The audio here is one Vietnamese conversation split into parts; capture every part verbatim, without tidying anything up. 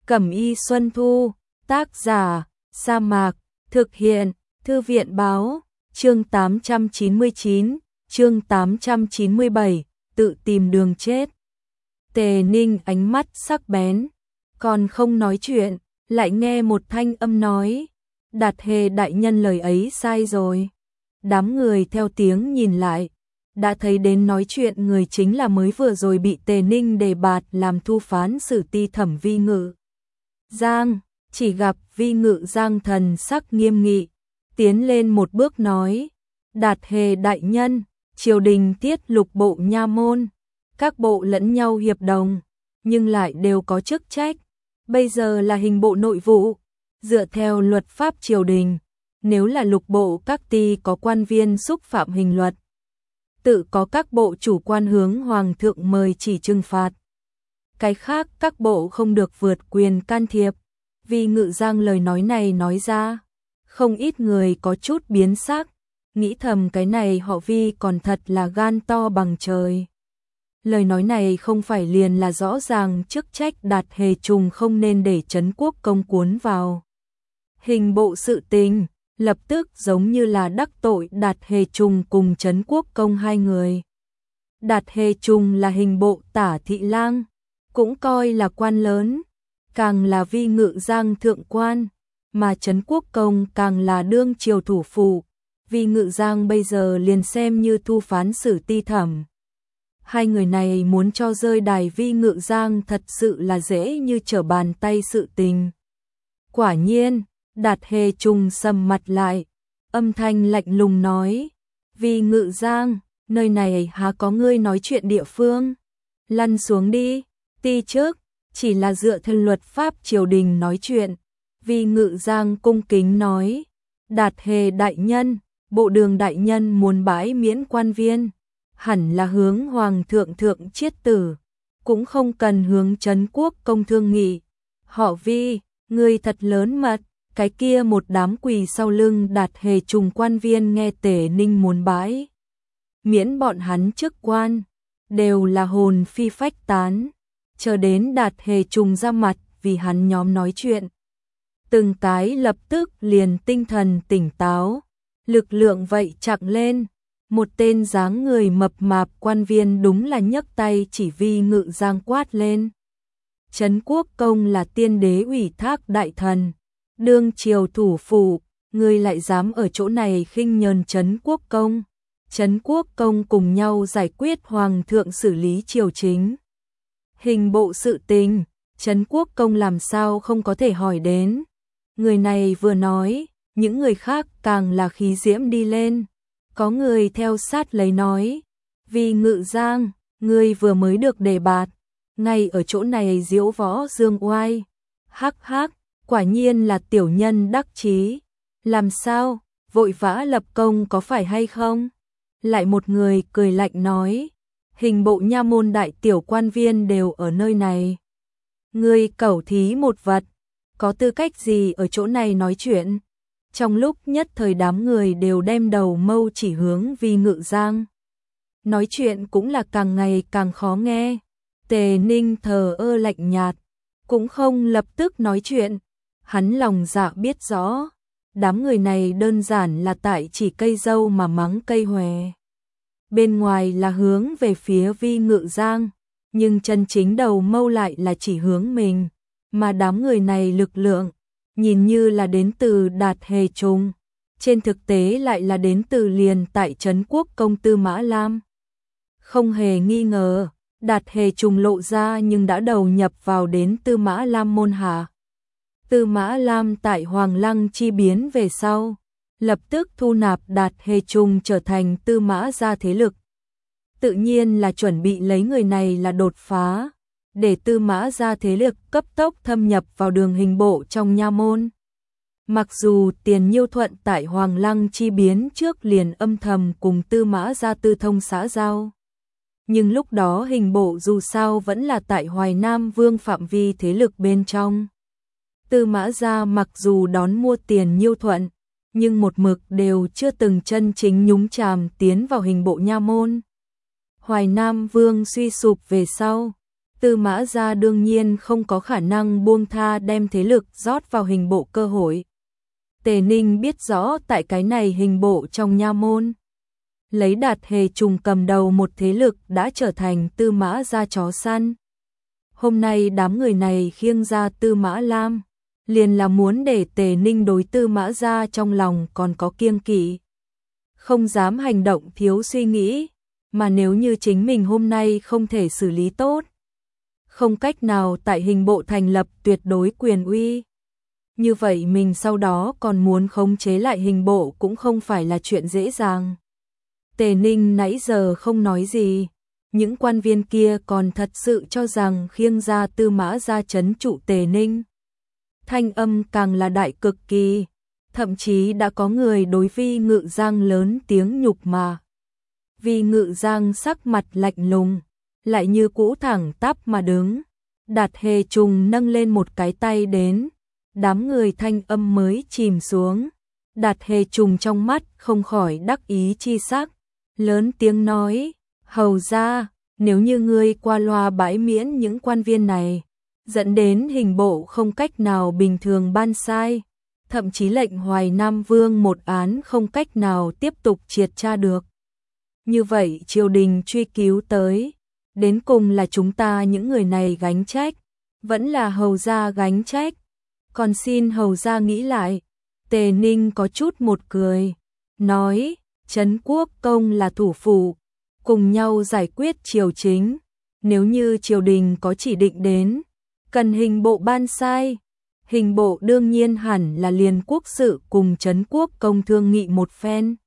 Cẩm y Xuân Thu, tác giả, Sa Mạc, thực hiện, Thư viện báo, chương tám trăm chín mươi chín, chương tám trăm chín mươi bảy, tự tìm đường chết. Tề Ninh ánh mắt sắc bén, còn không nói chuyện, lại nghe một thanh âm nói, Đạt Hề đại nhân lời ấy sai rồi. Đám người theo tiếng nhìn lại, đã thấy đến nói chuyện người chính là mới vừa rồi bị Tề Ninh đề bạt làm thu phán xử ti thẩm Vi Ngự Giang, chỉ gặp Vi Ngự Giang thần sắc nghiêm nghị, tiến lên một bước nói, Đạt Hề đại nhân, triều đình tiết lục bộ nha môn, các bộ lẫn nhau hiệp đồng, nhưng lại đều có chức trách, bây giờ là hình bộ nội vụ, dựa theo luật pháp triều đình, nếu là lục bộ các ty có quan viên xúc phạm hình luật, tự có các bộ chủ quan hướng hoàng thượng mời chỉ trừng phạt. Cái khác các bộ không được vượt quyền can thiệp. Vì Ngự Giang lời nói này nói ra, không ít người có chút biến sắc, nghĩ thầm cái này họ Vi còn thật là gan to bằng trời. Lời nói này không phải liền là rõ ràng chức trách Đạt Hề trùng không nên để Trấn Quốc Công cuốn vào hình bộ sự tình, lập tức giống như là đắc tội Đạt Hề trùng cùng Trấn Quốc Công hai người. Đạt Hề trùng là hình bộ tả thị lang, cũng coi là quan lớn, càng là Vi Ngự Giang thượng quan, mà Trấn Quốc Công càng là đương triều thủ phủ. Vi Ngự Giang bây giờ liền xem như thu phán xử ti thẩm. Hai người này muốn cho rơi đài Vi Ngự Giang thật sự là dễ như trở bàn tay sự tình. Quả nhiên, Đạt Hề trùng sầm mặt lại, âm thanh lạnh lùng nói, Vi Ngự Giang, nơi này há có ngươi nói chuyện địa phương, lăn xuống đi, ti trước, chỉ là dựa theo luật pháp triều đình nói chuyện. Vi Ngự Giang cung kính nói, Đạt Hề đại nhân, bộ đường đại nhân muốn bãi miễn quan viên, hẳn là hướng hoàng thượng thượng chiết tử, cũng không cần hướng Trấn Quốc Công thương nghị. Họ Vi, ngươi thật lớn mật. Cái kia một đám quỳ sau lưng Đạt Hề trùng quan viên nghe Tề Ninh muốn bãi miễn bọn hắn chức quan, đều là hồn phi phách tán, chờ đến Đạt Hề trùng ra mặt vì hắn nhóm nói chuyện. Từng cái lập tức liền tinh thần tỉnh táo, lực lượng vậy chặng lên, một tên dáng người mập mạp quan viên đúng là nhấc tay chỉ Vi Ngự Giang quát lên. Trấn Quốc Công là tiên đế ủy thác đại thần, đương triều thủ phủ, ngươi lại dám ở chỗ này khinh nhờn Trấn Quốc Công. Trấn Quốc Công cùng nhau giải quyết hoàng thượng xử lý triều chính. Hình bộ sự tình, Trấn Quốc Công làm sao không có thể hỏi đến. Người này vừa nói, những người khác càng là khí diễm đi lên. Có người theo sát lấy nói, Vi Ngự Giang, ngươi vừa mới được đề bạt, ngay ở chỗ này diễu võ dương oai. Hắc hắc, quả nhiên là tiểu nhân đắc chí. Làm sao, vội vã lập công có phải hay không? Lại một người cười lạnh nói, hình bộ nha môn đại tiểu quan viên đều ở nơi này. Ngươi cẩu thí một vật, có tư cách gì ở chỗ này nói chuyện? Trong lúc nhất thời đám người đều đem đầu mâu chỉ hướng Vi Ngự Giang. Nói chuyện cũng là càng ngày càng khó nghe. Tề Ninh thờ ơ lạnh nhạt, cũng không lập tức nói chuyện. Hắn lòng dạ biết rõ, đám người này đơn giản là tại chỉ cây dâu mà mắng cây hòe. Bên ngoài là hướng về phía Vi Ngự Giang, nhưng chân chính đầu mâu lại là chỉ hướng mình, mà đám người này lực lượng, nhìn như là đến từ Đạt Hề trùng, trên thực tế lại là đến từ liền tại Trấn Quốc Công Tư Mã Lam. Không hề nghi ngờ, Đạt Hề trùng lộ ra nhưng đã đầu nhập vào đến Tư Mã Lam môn hạ. Tư Mã Lam tại Hoàng Lăng chi biến về sau, lập tức thu nạp Đạt Hề trùng trở thành Tư Mã gia thế lực. Tự nhiên là chuẩn bị lấy người này là đột phá, để Tư Mã gia thế lực cấp tốc thâm nhập vào đường hình bộ trong nha môn. Mặc dù Tiền Nhiêu Thuận tại Hoàng Lăng chi biến trước liền âm thầm cùng Tư Mã gia tư thông xã giao, nhưng lúc đó hình bộ dù sao vẫn là tại Hoài Nam Vương phạm vi thế lực bên trong. Tư Mã gia mặc dù đón mua Tiền Nhiêu Thuận, nhưng một mực đều chưa từng chân chính nhúng chàm tiến vào hình bộ nha môn. Hoài Nam Vương suy sụp về sau, Tư Mã Gia đương nhiên không có khả năng buông tha đem thế lực rót vào hình bộ cơ hội. Tề Ninh biết rõ tại cái này hình bộ trong nha môn, lấy Đạt Hề Trùng cầm đầu một thế lực đã trở thành Tư Mã Gia chó săn. Hôm nay đám người này khiêng ra Tư Mã Lam, liền là muốn để Tề Ninh đối Tư Mã Gia trong lòng còn có kiêng kỵ, không dám hành động thiếu suy nghĩ, mà nếu như chính mình hôm nay không thể xử lý tốt, không cách nào tại hình bộ thành lập tuyệt đối quyền uy, như vậy mình sau đó còn muốn khống chế lại hình bộ cũng không phải là chuyện dễ dàng. Tề Ninh nãy giờ không nói gì, những quan viên kia còn thật sự cho rằng khiêng ra Tư Mã Gia trấn trụ Tề Ninh. Thanh âm càng là đại cực kỳ, thậm chí đã có người đối Vi Ngự Giang lớn tiếng nhục mà. Vi Ngự Giang sắc mặt lạnh lùng, lại như cũ thẳng tắp mà đứng. Đạt Hề Trùng nâng lên một cái tay đến, đám người thanh âm mới chìm xuống. Đạt Hề Trùng trong mắt không khỏi đắc ý chi sắc, lớn tiếng nói, hầu ra, nếu như ngươi qua loa bãi miễn những quan viên này, dẫn đến hình bộ không cách nào bình thường ban sai, thậm chí lệnh Hoài Nam Vương một án không cách nào tiếp tục triệt tra được. Như vậy triều đình truy cứu tới, đến cùng là chúng ta những người này gánh trách, vẫn là hầu gia gánh trách. Còn xin hầu gia nghĩ lại. Tề Ninh có chút một cười, nói, Trấn Quốc Công là thủ phủ, cùng nhau giải quyết triều chính, nếu như triều đình có chỉ định đến, cần hình bộ ban sai, hình bộ đương nhiên hẳn là liền quốc sự cùng Trấn Quốc Công thương nghị một phen.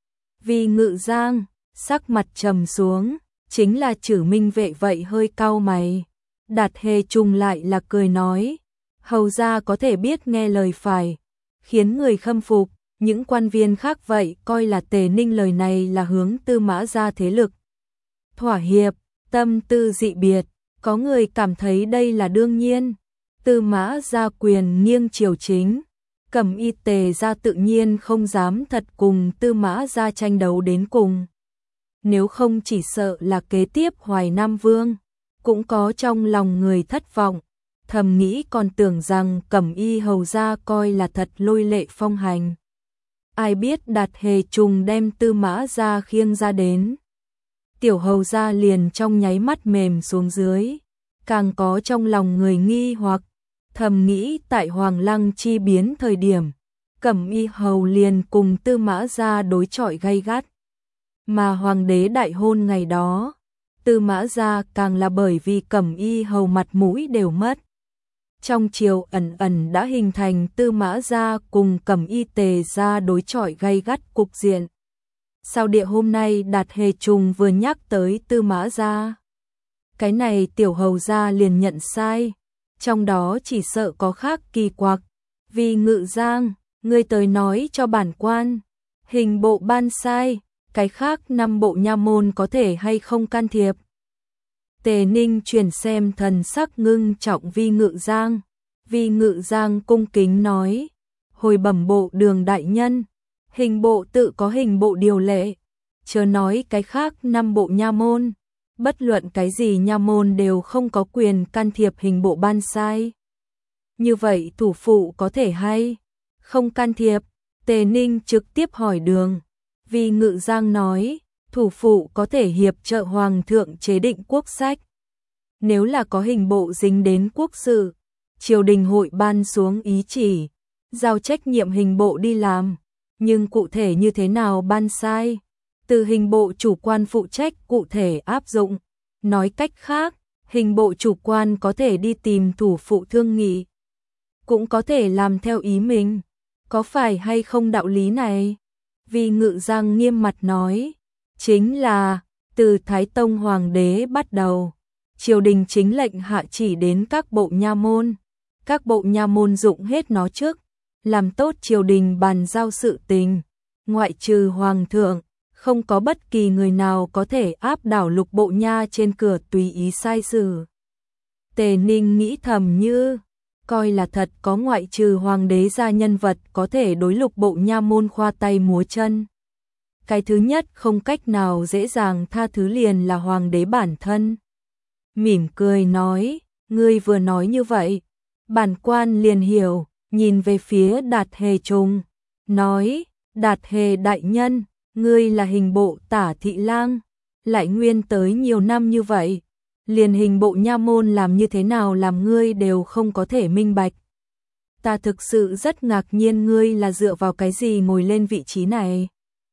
Vi Ngự Giang, sắc mặt trầm xuống, chính là Trử Minh Vệ vậy hơi cau mày. Đạt Hề Trùng lại là cười nói, hầu gia có thể biết nghe lời phải, khiến người khâm phục, những quan viên khác vậy coi là Tề Ninh lời này là hướng Tư Mã Gia thế lực thỏa hiệp, tâm tư dị biệt, có người cảm thấy đây là đương nhiên. Tư Mã Gia quyền nghiêng triều chính, Cẩm Y Tề Gia tự nhiên không dám thật cùng Tư Mã Gia tranh đấu đến cùng. Nếu không chỉ sợ là kế tiếp Hoài Nam Vương, cũng có trong lòng người thất vọng, thầm nghĩ còn tưởng rằng Cẩm Y hầu gia coi là thật lôi lệ phong hành. Ai biết Đạt Hề Trùng đem Tư Mã Gia khiêng ra đến, tiểu hầu gia liền trong nháy mắt mềm xuống dưới, càng có trong lòng người nghi hoặc, thầm nghĩ tại Hoàng Lăng chi biến thời điểm, Cẩm Y hầu liền cùng Tư Mã Gia đối chọi gay gắt, mà hoàng đế đại hôn ngày đó, Tư Mã Gia càng là bởi vì Cẩm Y hầu mặt mũi đều mất. Trong triều ẩn ẩn đã hình thành Tư Mã Gia cùng Cẩm Y Tề Gia đối chọi gay gắt cục diện. Sao địa hôm nay Đạt Hề Trùng vừa nhắc tới Tư Mã Gia, cái này tiểu hầu gia liền nhận sai, trong đó chỉ sợ có khác kỳ quặc. Vi Ngự Giang, ngươi tới nói cho bản quan, hình bộ ban sai, cái khác năm bộ nha môn có thể hay không can thiệp. Tề Ninh chuyển xem thần sắc ngưng trọng Vi Ngự Giang. Vi Ngự Giang cung kính nói, hồi bẩm bộ đường đại nhân, hình bộ tự có hình bộ điều lệ, chớ nói cái khác năm bộ nha môn, bất luận cái gì nha môn đều không có quyền can thiệp hình bộ ban sai. Như vậy thủ phụ có thể hay không can thiệp? Tề Ninh trực tiếp hỏi đường. Vi Ngự Giang nói, thủ phụ có thể hiệp trợ hoàng thượng chế định quốc sách. Nếu là có hình bộ dính đến quốc sự, triều đình hội ban xuống ý chỉ, giao trách nhiệm hình bộ đi làm, nhưng cụ thể như thế nào ban sai, từ hình bộ chủ quan phụ trách cụ thể áp dụng. Nói cách khác, hình bộ chủ quan có thể đi tìm thủ phụ thương nghị, cũng có thể làm theo ý mình, có phải hay không đạo lý này? Vi Ngự Giang nghiêm mặt nói, chính là, từ Thái Tông Hoàng đế bắt đầu, triều đình chính lệnh hạ chỉ đến các bộ nha môn, các bộ nha môn dụng hết nó trước, làm tốt triều đình bàn giao sự tình, ngoại trừ Hoàng thượng, không có bất kỳ người nào có thể áp đảo lục bộ nha trên cửa tùy ý sai xử. Tề Ninh nghĩ thầm như, coi là thật có ngoại trừ hoàng đế gia nhân vật có thể đối lục bộ nha môn khoa tay múa chân. Cái thứ nhất không cách nào dễ dàng tha thứ liền là hoàng đế bản thân. mỉm cười nói, ngươi vừa nói như vậy, bản quan liền hiểu, nhìn về phía Đạt Hề Trùng, nói, Đạt Hề đại nhân, ngươi là hình bộ Tả Thị Lang, lại nguyên tới nhiều năm như vậy, liền hình bộ nha môn làm như thế nào làm ngươi đều không có thể minh bạch. Ta thực sự rất ngạc nhiên ngươi là dựa vào cái gì ngồi lên vị trí này.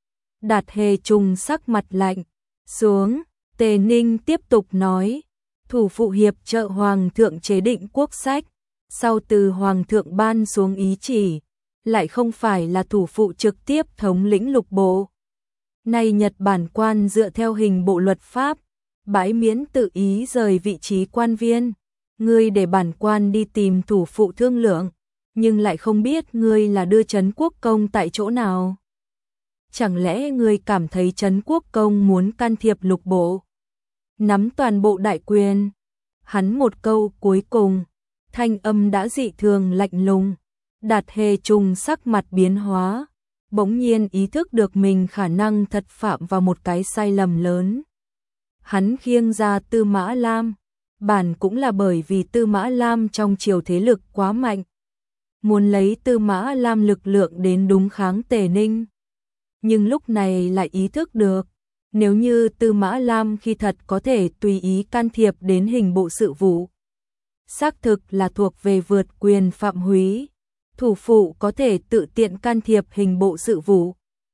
Đạt Hề Trùng sắc mặt lạnh xuống, Tề Ninh tiếp tục nói, thủ phụ hiệp trợ hoàng thượng chế định quốc sách, sau từ hoàng thượng ban xuống ý chỉ, lại không phải là thủ phụ trực tiếp thống lĩnh lục bộ. Nay Nhật Bản quan dựa theo hình bộ luật pháp, bãi miễn tự ý rời vị trí quan viên, ngươi để bản quan đi tìm thủ phụ thương lượng, nhưng lại không biết ngươi là đưa Trấn Quốc Công tại chỗ nào. Chẳng lẽ ngươi cảm thấy Trấn Quốc Công muốn can thiệp lục bộ, nắm toàn bộ đại quyền? Hắn một câu cuối cùng, thanh âm đã dị thường lạnh lùng. Đạt Hề Trùng sắc mặt biến hóa, bỗng nhiên ý thức được mình khả năng thật phạm vào một cái sai lầm lớn. Hắn khiêng ra Tư Mã Lam, bản cũng là bởi vì Tư Mã Lam trong triều thế lực quá mạnh, muốn lấy Tư Mã Lam lực lượng đến đúng kháng Tề Ninh. Nhưng lúc này lại ý thức được, nếu như Tư Mã Lam khi thật có thể tùy ý can thiệp đến hình bộ sự vụ, xác thực là thuộc về vượt quyền phạm húy, thủ phụ có thể tự tiện can thiệp hình bộ sự vụ,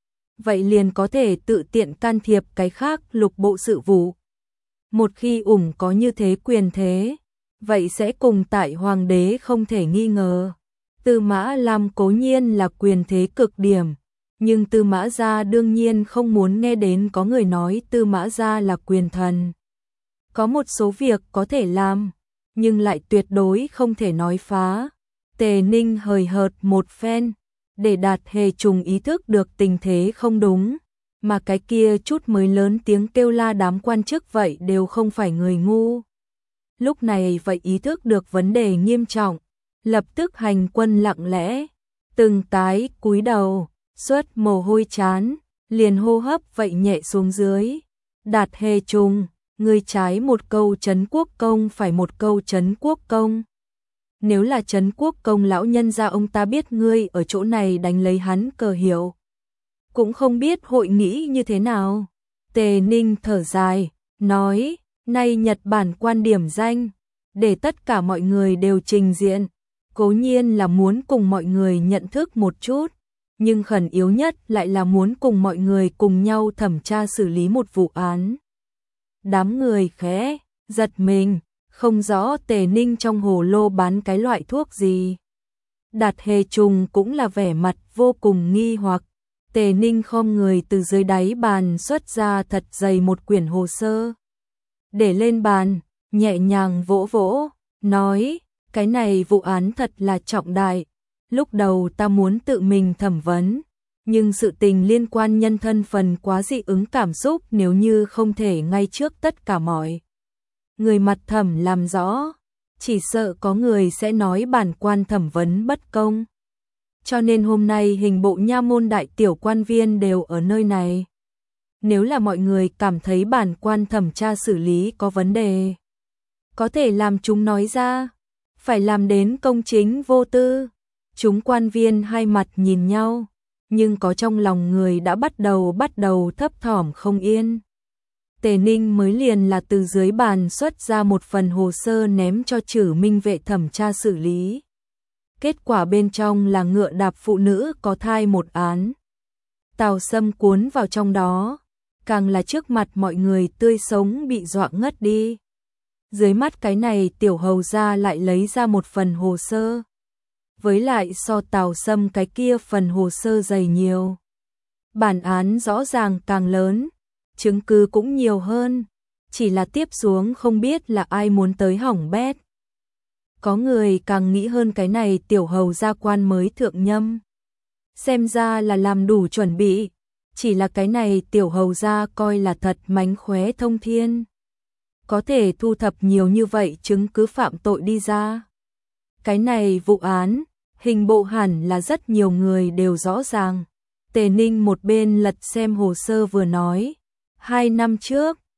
vậy liền có thể tự tiện can thiệp cái khác lục bộ sự vụ. Một khi ủng có như thế quyền thế, vậy sẽ cùng tại hoàng đế không thể nghi ngờ. Tư Mã Lam cố nhiên là quyền thế cực điểm, nhưng Tư Mã gia đương nhiên không muốn nghe đến có người nói Tư Mã gia là quyền thần. Có một số việc có thể làm, nhưng lại tuyệt đối không thể nói phá. Tề Ninh hời hợt một phen, để Đạt Hề Trùng ý thức được tình thế không đúng, mà cái kia chút mới lớn tiếng kêu la đám quan chức vậy đều không phải người ngu. Lúc này vậy ý thức được vấn đề nghiêm trọng, lập tức hành quân lặng lẽ, từng cái cúi đầu, xuất mồ hôi chán, liền hô hấp vậy nhẹ xuống dưới. Đạt Hề Trùng, ngươi trái một câu Trấn Quốc Công phải một câu Trấn Quốc Công. Nếu là Trấn Quốc Công lão nhân gia ông ta biết ngươi ở chỗ này đánh lấy hắn cờ hiệu, cũng không biết hội nghĩ như thế nào. Tề Ninh thở dài, nói, nay Nhật Bản quan điểm danh, để tất cả mọi người đều trình diện, cố nhiên là muốn cùng mọi người nhận thức một chút, nhưng khẩn yếu nhất lại là muốn cùng mọi người cùng nhau thẩm tra xử lý một vụ án. Đám người khẽ giật mình, không rõ Tề Ninh trong hồ lô bán cái loại thuốc gì. Đạt Hề Trùng cũng là vẻ mặt vô cùng nghi hoặc. Tề Ninh khom người từ dưới đáy bàn xuất ra thật dày một quyển hồ sơ, để lên bàn, nhẹ nhàng vỗ vỗ, nói, cái này vụ án thật là trọng đại. Lúc đầu ta muốn tự mình thẩm vấn, nhưng sự tình liên quan nhân thân phần quá dị ứng cảm xúc, nếu như không thể ngay trước tất cả mọi người mặt thẩm làm rõ, chỉ sợ có người sẽ nói bản quan thẩm vấn bất công. Cho nên hôm nay hình bộ nha môn đại tiểu quan viên đều ở nơi này. Nếu là mọi người cảm thấy bản quan thẩm tra xử lý có vấn đề, có thể làm chúng nói ra, phải làm đến công chính vô tư. Chúng quan viên hai mặt nhìn nhau, nhưng có trong lòng người đã bắt đầu bắt đầu thấp thỏm không yên. Tề Ninh mới liền là từ dưới bàn xuất ra một phần hồ sơ ném cho Trử Minh vệ thẩm tra xử lý. Kết quả bên trong là ngựa đạp phụ nữ có thai một án. Tào Sâm cuốn vào trong đó, càng là trước mặt mọi người tươi sống bị dọa ngất đi. Dưới mắt cái này tiểu hầu gia lại lấy ra một phần hồ sơ. Với lại so Tào Sâm cái kia phần hồ sơ dày nhiều. Bản án rõ ràng càng lớn, chứng cứ cũng nhiều hơn, chỉ là tiếp xuống không biết là ai muốn tới hỏng bét. Có người càng nghĩ hơn cái này tiểu hầu gia quan mới thượng nhâm. Xem ra là làm đủ chuẩn bị, chỉ là cái này tiểu hầu gia coi là thật mánh khóe thông thiên. Có thể thu thập nhiều như vậy chứng cứ phạm tội đi ra. Cái này vụ án, hình bộ hẳn là rất nhiều người đều rõ ràng. Tề Ninh một bên lật xem hồ sơ vừa nói, hai năm trước,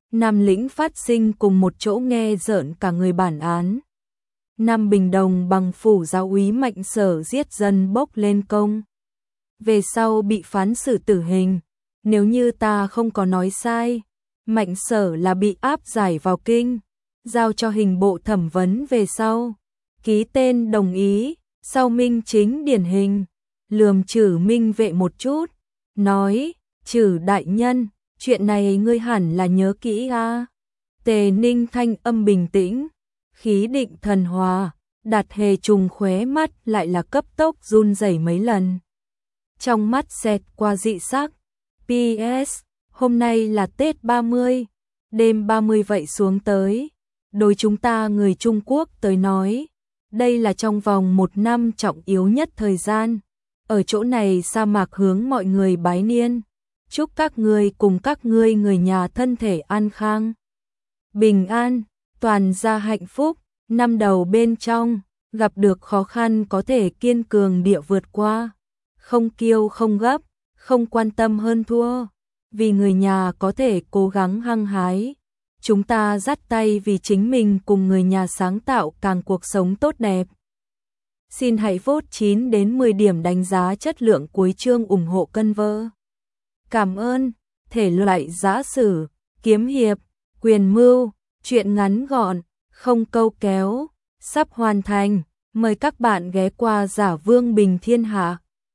Nam lĩnh phát sinh cùng một chỗ nghe rợn cả người bản án. Nam Bình Đồng bằng phủ giáo úy Mạnh Sở giết dân bốc lên công. Về sau bị phán xử tử hình. Nếu như ta không có nói sai, Mạnh Sở là bị áp giải vào kinh, giao cho hình bộ thẩm vấn về sau. Ký tên đồng ý, sau minh chính điển hình, lườm Trử Minh Vệ một chút, nói, Trử đại nhân, chuyện này ngươi hẳn là nhớ kỹ a. Tề Ninh thanh âm bình tĩnh, khí định thần hòa, Đạt Hề trùng khóe mắt lại là cấp tốc run rẩy mấy lần. Trong mắt xẹt qua dị sắc, pê ét, hôm nay là Tết ba mươi, đêm ba mươi vậy xuống tới, đối chúng ta người Trung Quốc tới nói, đây là trong vòng một năm trọng yếu nhất thời gian. Ở chỗ này sa mạc hướng mọi người bái niên, chúc các ngươi cùng các ngươi người nhà thân thể an khang, bình an, toàn gia hạnh phúc, năm đầu bên trong, gặp được khó khăn có thể kiên cường địa vượt qua, không kiêu không gấp, không quan tâm hơn thua, vì người nhà có thể cố gắng hăng hái. Chúng ta dắt tay vì chính mình cùng người nhà sáng tạo càng cuộc sống tốt đẹp. Xin hãy vote chín đến mười điểm đánh giá chất lượng cuối chương ủng hộ cân vơ. Cảm ơn. Thể loại giã sử, kiếm hiệp, quyền mưu, truyện ngắn gọn, không câu kéo, sắp hoàn thành. Mời các bạn ghé qua Giả Vương Bình Thiên Hạ.